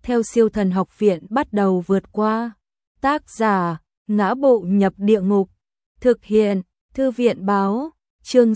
theo Siêu Thần Học Viện bắt đầu vượt qua. Tác giả: Ngã Bộ Nhập Địa Ngục. Thực hiện: Thư viện báo. Chương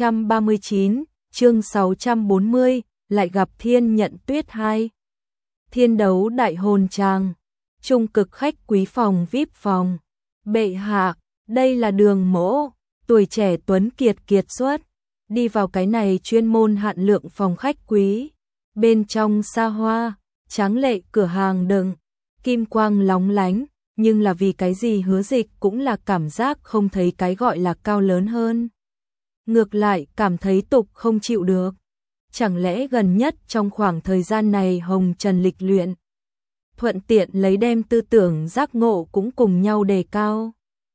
639, chương 640, lại gặp Thiên Nhận Tuyết 2. Thiên đấu đại hồn tràng. Trung cực khách quý phòng VIP phòng. Bệ hạ, đây là Đường Mỗ, tuổi trẻ tuấn kiệt kiệt xuất. Đi vào cái này chuyên môn hạn lượng phòng khách quý. Bên trong xa hoa, tráng lệ cửa hàng đựng, kim quang lóng lánh, nhưng là vì cái gì Hứa Dịch cũng là cảm giác không thấy cái gọi là cao lớn hơn. Ngược lại cảm thấy tục không chịu được. Chẳng lẽ gần nhất trong khoảng thời gian này hồng trần lịch luyện, thuận tiện lấy đem tư tưởng giác ngộ cũng cùng nhau đề cao.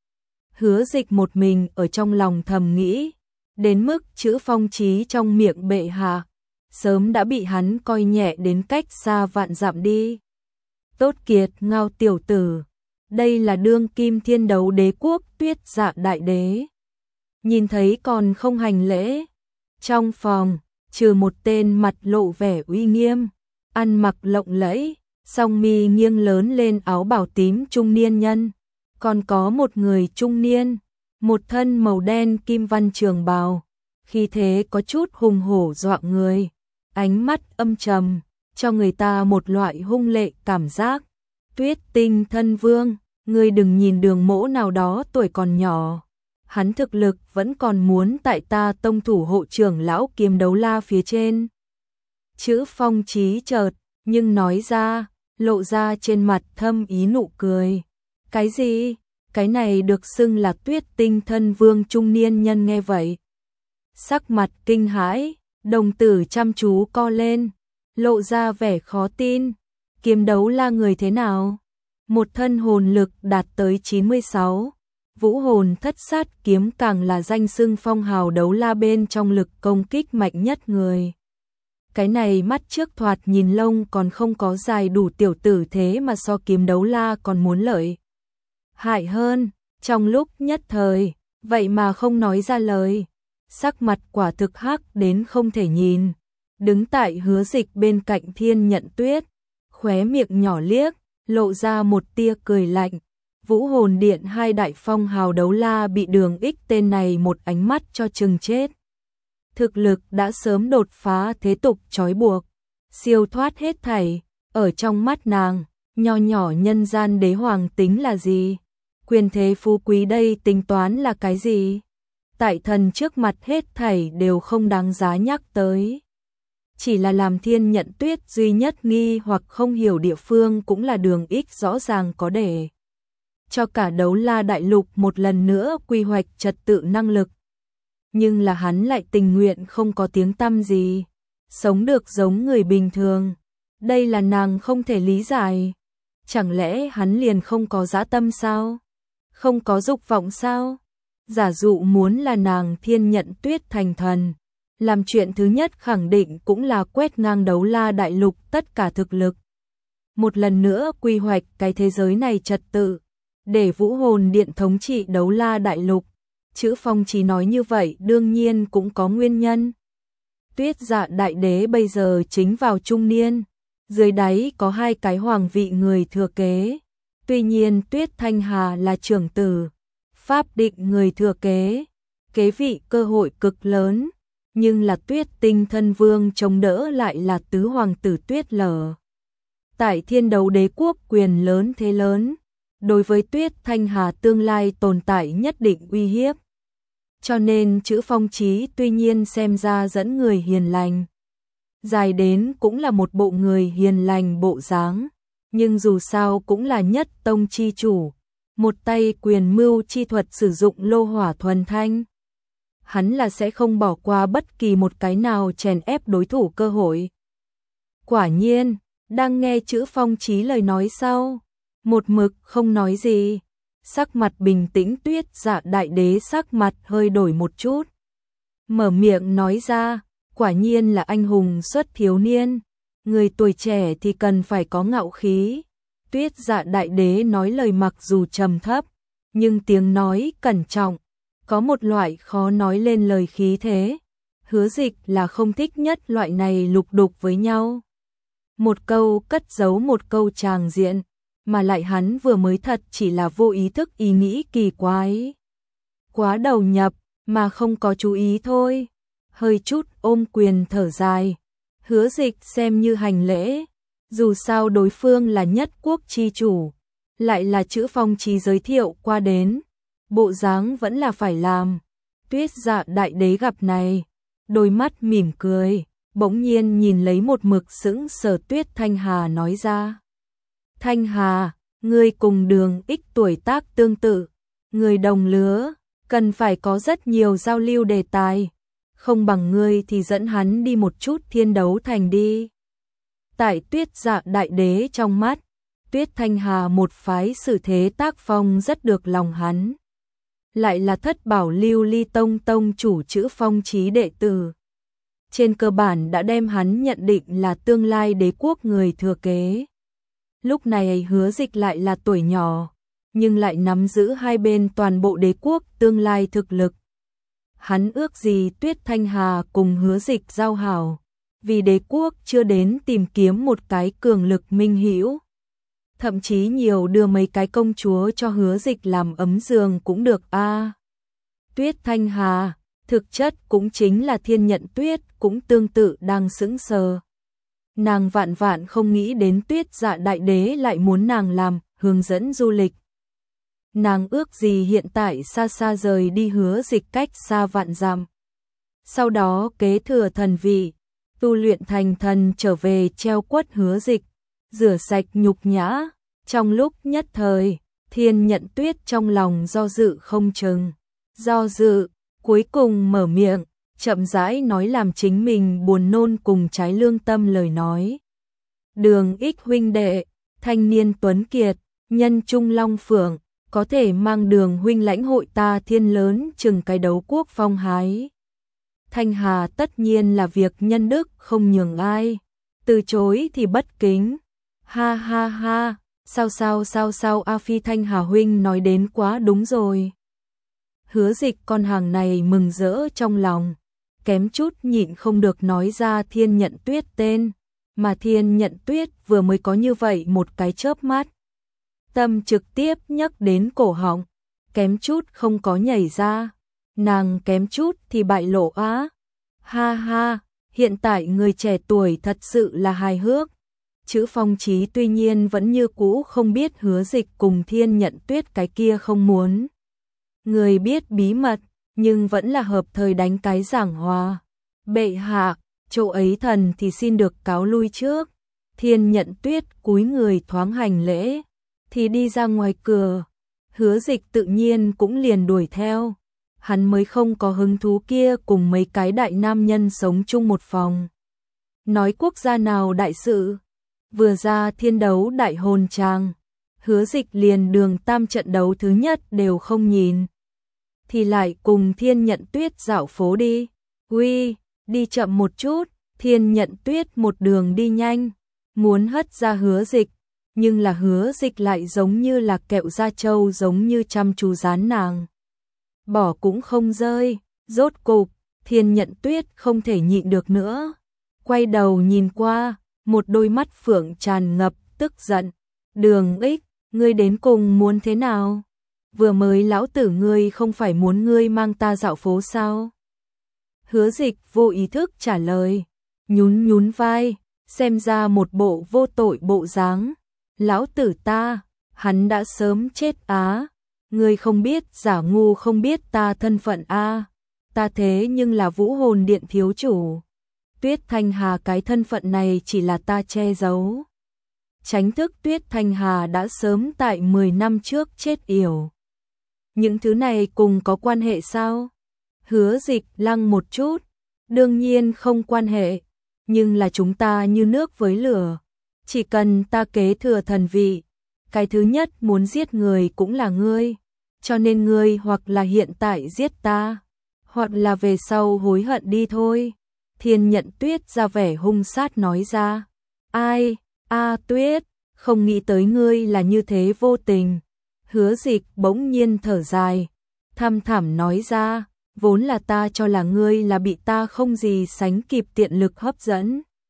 Hứa Dịch một mình ở trong lòng thầm nghĩ, đến mức chữ phong chí trong miệng bệ hạ sớm đã bị hắn coi nhẹ đến cách xa vạn dặm đi. Tốt kiệt ngao tiểu tử, đây là đương kim thiên đấu đế quốc Tuyết Dạ đại đế. Nhìn thấy còn không hành lễ. Trong phòng, trừ một tên mặt lộ vẻ uy nghiêm, ăn mặc lộng lẫy, song mi nghiêng lớn lên áo bào tím trung niên nhân, còn có một người trung niên, một thân màu đen kim văn trường bào, khí thế có chút hùng hổ dọa người, ánh mắt âm trầm, cho người ta một loại hung lệ cảm giác. Tuyết Tinh thân vương, ngươi đừng nhìn Đường Mỗ nào đó tuổi còn nhỏ, hắn thực lực vẫn còn muốn tại ta tông thủ hộ trưởng lão Kiếm Đấu La phía trên. Chữ phong chí chợt, nhưng nói ra, lộ ra trên mặt thâm ý nụ cười. Cái gì? Cái này được xưng là Tuyết Tinh thân vương trung niên nhân nghe vậy. Sắc mặt kinh hãi, đồng tử chăm chú co lên, lộ ra vẻ khó tin. Kiếm Đấu La người thế nào? Một thân hồn lực đạt tới 96. Vũ hồn thất sát kiếm càng là danh xưng phong hào đấu la bên trong lực công kích mạnh nhất người. Cái này mắt trước thoạt nhìn lông còn không có dài đủ tiểu tử thế mà so Kiếm Đấu La còn muốn lợi hại hơn, trong lúc nhất thời, vậy mà không nói ra lời. Sắc mặt quả thực hắc đến không thể nhìn. Đứng tại Hứa Dịch bên cạnh Thiên Nhận Tuyết, khóe miệng nhỏ liếc, lộ ra một tia cười lạnh. Vũ hồn điện hai đại phong hào đấu la bị Đường Ích tên này một ánh mắt cho chừng chết. Thực lực đã sớm đột phá thế tục trói buộc, siêu thoát hết thảy, ở trong mắt nàng, nho nhỏ nhân gian đế hoàng tính là gì? Quyền thế phú quý đây tính toán là cái gì? Tại thần trước mặt hết thảy đều không đáng giá nhắc tới. Chỉ là làm Thiên Nhận Tuyết duy nhất nghi hoặc không hiểu địa phương cũng là Đường Ích rõ ràng có để cho cả đấu la đại lục một lần nữa quy hoạch trật tự năng lực. Nhưng là hắn lại tình nguyện không có tiếng tăm gì, sống được giống người bình thường. Đây là nàng không thể lý giải. Chẳng lẽ hắn liền không có dã tâm sao? Không có dục vọng sao? Giả dụ muốn là nàng Thiên Nhận Tuyết thành thần, làm chuyện thứ nhất khẳng định cũng là quét ngang đấu la đại lục tất cả thực lực. Một lần nữa quy hoạch cái thế giới này trật tự, để Vũ hồn điện thống trị đấu la đại lục. Chữ phong chí nói như vậy đương nhiên cũng có nguyên nhân. Tuyết Dạ đại đế bây giờ chính vào trung niên, dưới đáy có hai cái hoàng vị người thừa kế. Tuy nhiên Tuyết Thanh Hà là trưởng tử, pháp định người thừa kế, kế vị cơ hội cực lớn, nhưng là Tuyết Tinh thân vương chống đỡ lại là tứ hoàng tử Tuyết Lở. Tại thiên đấu đế quốc quyền lớn thế lớn, đối với Tuyết Thanh Hà tương lai tồn tại nhất định uy hiếp. Cho nên chữ phong chí tuy nhiên xem ra dẫn người hiền lành, dài đến cũng là một bộ người hiền lành bộ dáng, nhưng dù sao cũng là nhất tông chi chủ, một tay quyền mưu chi thuật sử dụng lô hỏa thuần thanh. Hắn là sẽ không bỏ qua bất kỳ một cái nào chèn ép đối thủ cơ hội. Quả nhiên, đang nghe chữ phong chí lời nói sau, một mực không nói gì. Sắc mặt bình tĩnh Tuyết Dạ đại đế sắc mặt hơi đổi một chút. Mở miệng nói ra, quả nhiên là anh hùng xuất thiếu niên. Người tuổi trẻ thì cần phải có ngạo khí. Tuyết Dạ đại đế nói lời mặc dù trầm thấp, nhưng tiếng nói cẩn trọng, có một loại khó nói lên lời khí thế. Hứa Dịch là không thích nhất loại này lục đục với nhau. Một câu cất giấu một câu tràng diện, mà lại hắn vừa mới thật chỉ là vô ý thức ý nghĩ kỳ quái. Quá đầu nhập, mà không có chú ý thôi. Hơi chút ôm quyền thở dài. Hứa Dịch xem như hành lễ. Dù sao đối phương là nhất quốc chi chủ, lại là chữ Phong Chí giới thiệu qua đến. Bộ dáng vẫn là phải làm. Tuyết Dạ đại đế gặp này, đôi mắt mỉm cười, bỗng nhiên nhìn lấy một mực sững sờ Tuyết Thanh Hà nói ra. Thanh Hà, ngươi cùng Đường Ích tuổi tác tương tự, người đồng lứa, cần phải có rất nhiều giao lưu đề tài. Không bằng ngươi thì dẫn hắn đi một chút Thiên Đấu Thành đi. Tại Tuyết Dạ đại đế trong mắt, Tuyết Thanh Hà một phái xử thế tác phong rất được lòng hắn. Lại là Thất Bảo Lưu Ly Tông tông chủ chữ Phong Chí đệ tử. Trên cơ bản đã đem hắn nhận định là tương lai đế quốc người thừa kế. Lúc này Hứa Dịch lại là tuổi nhỏ, nhưng lại nắm giữ hai bên toàn bộ đế quốc tương lai thực lực. Hắn ước gì Tuyết Thanh Hà cùng Hứa Dịch giao hảo, vì đế quốc chưa đến tìm kiếm một cái cường lực minh hữu. Thậm chí nhiều đưa mấy cái công chúa cho Hứa Dịch làm ấm giường cũng được a. Tuyết Thanh Hà, thực chất cũng chính là Thiên Nhận Tuyết, cũng tương tự đang sững sờ. Nàng vạn vạn không nghĩ đến Tuyết Dạ đại đế lại muốn nàng làm hướng dẫn du lịch. Nàng ước gì hiện tại xa xa rời đi Hứa Dịch cách xa vạn dặm. Sau đó kế thừa thần vị, tu luyện thành thần trở về treo quất Hứa Dịch, rửa sạch nhục nhã. Trong lúc nhất thời, Thiên Nhận Tuyết trong lòng do dự không chừng. Do dự, cuối cùng mở miệng, chậm rãi nói làm chính mình buồn nôn cùng trái lương tâm lời nói. Đường Ích huynh đệ, thanh niên tuấn kiệt, nhân trung long phượng, có thể mang Đường huynh lãnh hội ta thiên lớn chừng cái đấu quốc phong hái. Thanh Hà tất nhiên là việc nhân đức không nhường ai, từ chối thì bất kính. Ha ha ha, sao A Phi Thanh Hà huynh nói đến quá đúng rồi. Hứa Dịch con hàng này mừng rỡ trong lòng, kém chút nhịn không được nói ra Thiên Nhận Tuyết tên, mà Thiên Nhận Tuyết vừa mới có như vậy một cái chớp mắt. Tâm trực tiếp nhắc đến cổ họng, kém chút không có nhảy ra, nàng kém chút thì bại lộ á. Ha ha, hiện tại người trẻ tuổi thật sự là hài hước. Chữ Phong Chí tuy nhiên vẫn như cũ không biết Hứa Dịch cùng Thiên Nhận Tuyết cái kia không muốn người biết bí mật, nhưng vẫn là hợp thời đánh cái giảng hòa. Bệ hạ, chỗ ấy thần thì xin được cáo lui trước. Thiên Nhận Tuyết cúi người thoáng hành lễ, thì đi ra ngoài cửa. Hứa Dịch tự nhiên cũng liền đuổi theo. Hắn mới không có hứng thú kia cùng mấy cái đại nam nhân sống chung một phòng. Nói quốc gia nào đại sự, vừa ra thiên đấu đại hồn tràng, Hứa Dịch liền đường tam trận đấu thứ nhất đều không nhìn. Thì lại cùng Thiên Nhận Tuyết dạo phố đi. Uy, đi chậm một chút. Thiên Nhận Tuyết một đường đi nhanh, muốn hất ra Hứa Dịch, nhưng là Hứa Dịch lại giống như là kẹo da trâu, giống như chăm chú dán nàng. Bỏ cũng không rơi, rốt cục, Thiên Nhận Tuyết không thể nhịn được nữa. Quay đầu nhìn qua, một đôi mắt phượng tràn ngập tức giận. Đường Ích, ngươi đến cùng muốn thế nào? Vừa mới lão tử ngươi không phải muốn ngươi mang ta dạo phố sao? Hứa Dịch vô ý thức trả lời, nhún nhún vai, xem ra một bộ vô tội bộ dáng. Lão tử ta, hắn đã sớm chết á. Ngươi không biết, giả ngu không biết ta thân phận a. Ta thế nhưng là Vũ Hồn Điện thiếu chủ. Tuyết Thanh Hà cái thân phận này chỉ là ta che giấu. Tránh thức Tuyết Thanh Hà đã sớm tại 10 năm trước chết yểu. Những thứ này cùng có quan hệ sao? Hứa Dịch lăng một chút, đương nhiên không quan hệ, nhưng là chúng ta như nước với lửa. Chỉ cần ta kế thừa thần vị, cái thứ nhất muốn giết người cũng là ngươi, cho nên ngươi hoặc là hiện tại giết ta, hoặc là về sau hối hận đi thôi. Thiên Nhận Tuyết ra vẻ hung sát nói ra. Ai, Tuyết, không nghĩ tới ngươi là như thế vô tình. Hứa Dịch bỗng nhiên thở dài, thăm thẳm nói ra, vốn là ta cho là ngươi là bị ta không gì sánh kịp tiện lực hấp dẫn.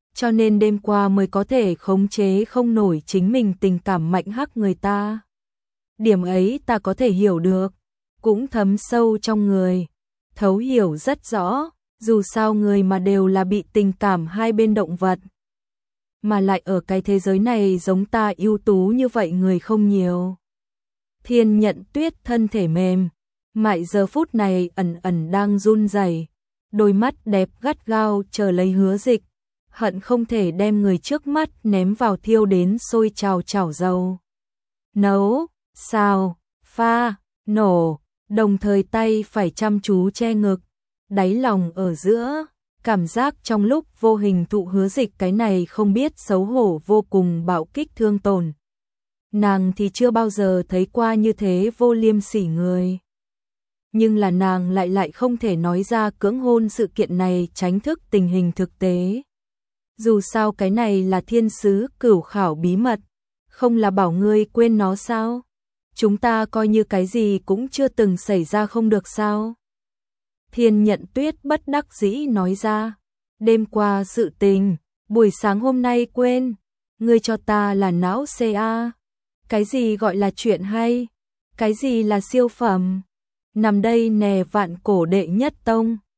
cho nên đêm qua mới có thể khống chế không nổi chính mình tình cảm mạnh hắc người ta. Điểm ấy ta có thể hiểu được, cũng thấm sâu trong người, thấu hiểu rất rõ, dù sao người mà đều là bị tình cảm hai bên động vật. Mà lại ở cái thế giới này giống ta ưu tú như vậy người không nhiều. Thiên Nhận Tuyết thân thể mềm, mại giờ phút này ẩn ẩn đang run rẩy, đôi mắt đẹp gắt gao chờ lấy Hứa Dịch, hận không thể đem người trước mắt ném vào thiêu đến sôi trào chảo dầu. Nấu, xào, pha, nổ, đồng thời tay phải chăm chú che ngực, đáy lòng ở giữa, cảm giác trong lúc vô hình thụ Hứa Dịch cái này không biết xấu hổ vô cùng bạo kích thương tổn. Nàng thì chưa bao giờ thấy qua như thế vô liêm sỉ người. Nhưng là nàng lại không thể nói ra cưỡng hôn sự kiện này tránh thức tình hình thực tế. Dù sao cái này là thiên sứ cửu khảo bí mật, không là bảo ngươi quên nó sao? Chúng ta coi như cái gì cũng chưa từng xảy ra không được sao? Thiên Nhận Tuyết bất đắc dĩ nói ra, đêm qua sự tình, buổi sáng hôm nay quên, ngươi cho ta là não CA. Cái gì gọi là chuyện hay? Cái gì là siêu phẩm? Nằm đây nè vạn cổ đệ nhất tông.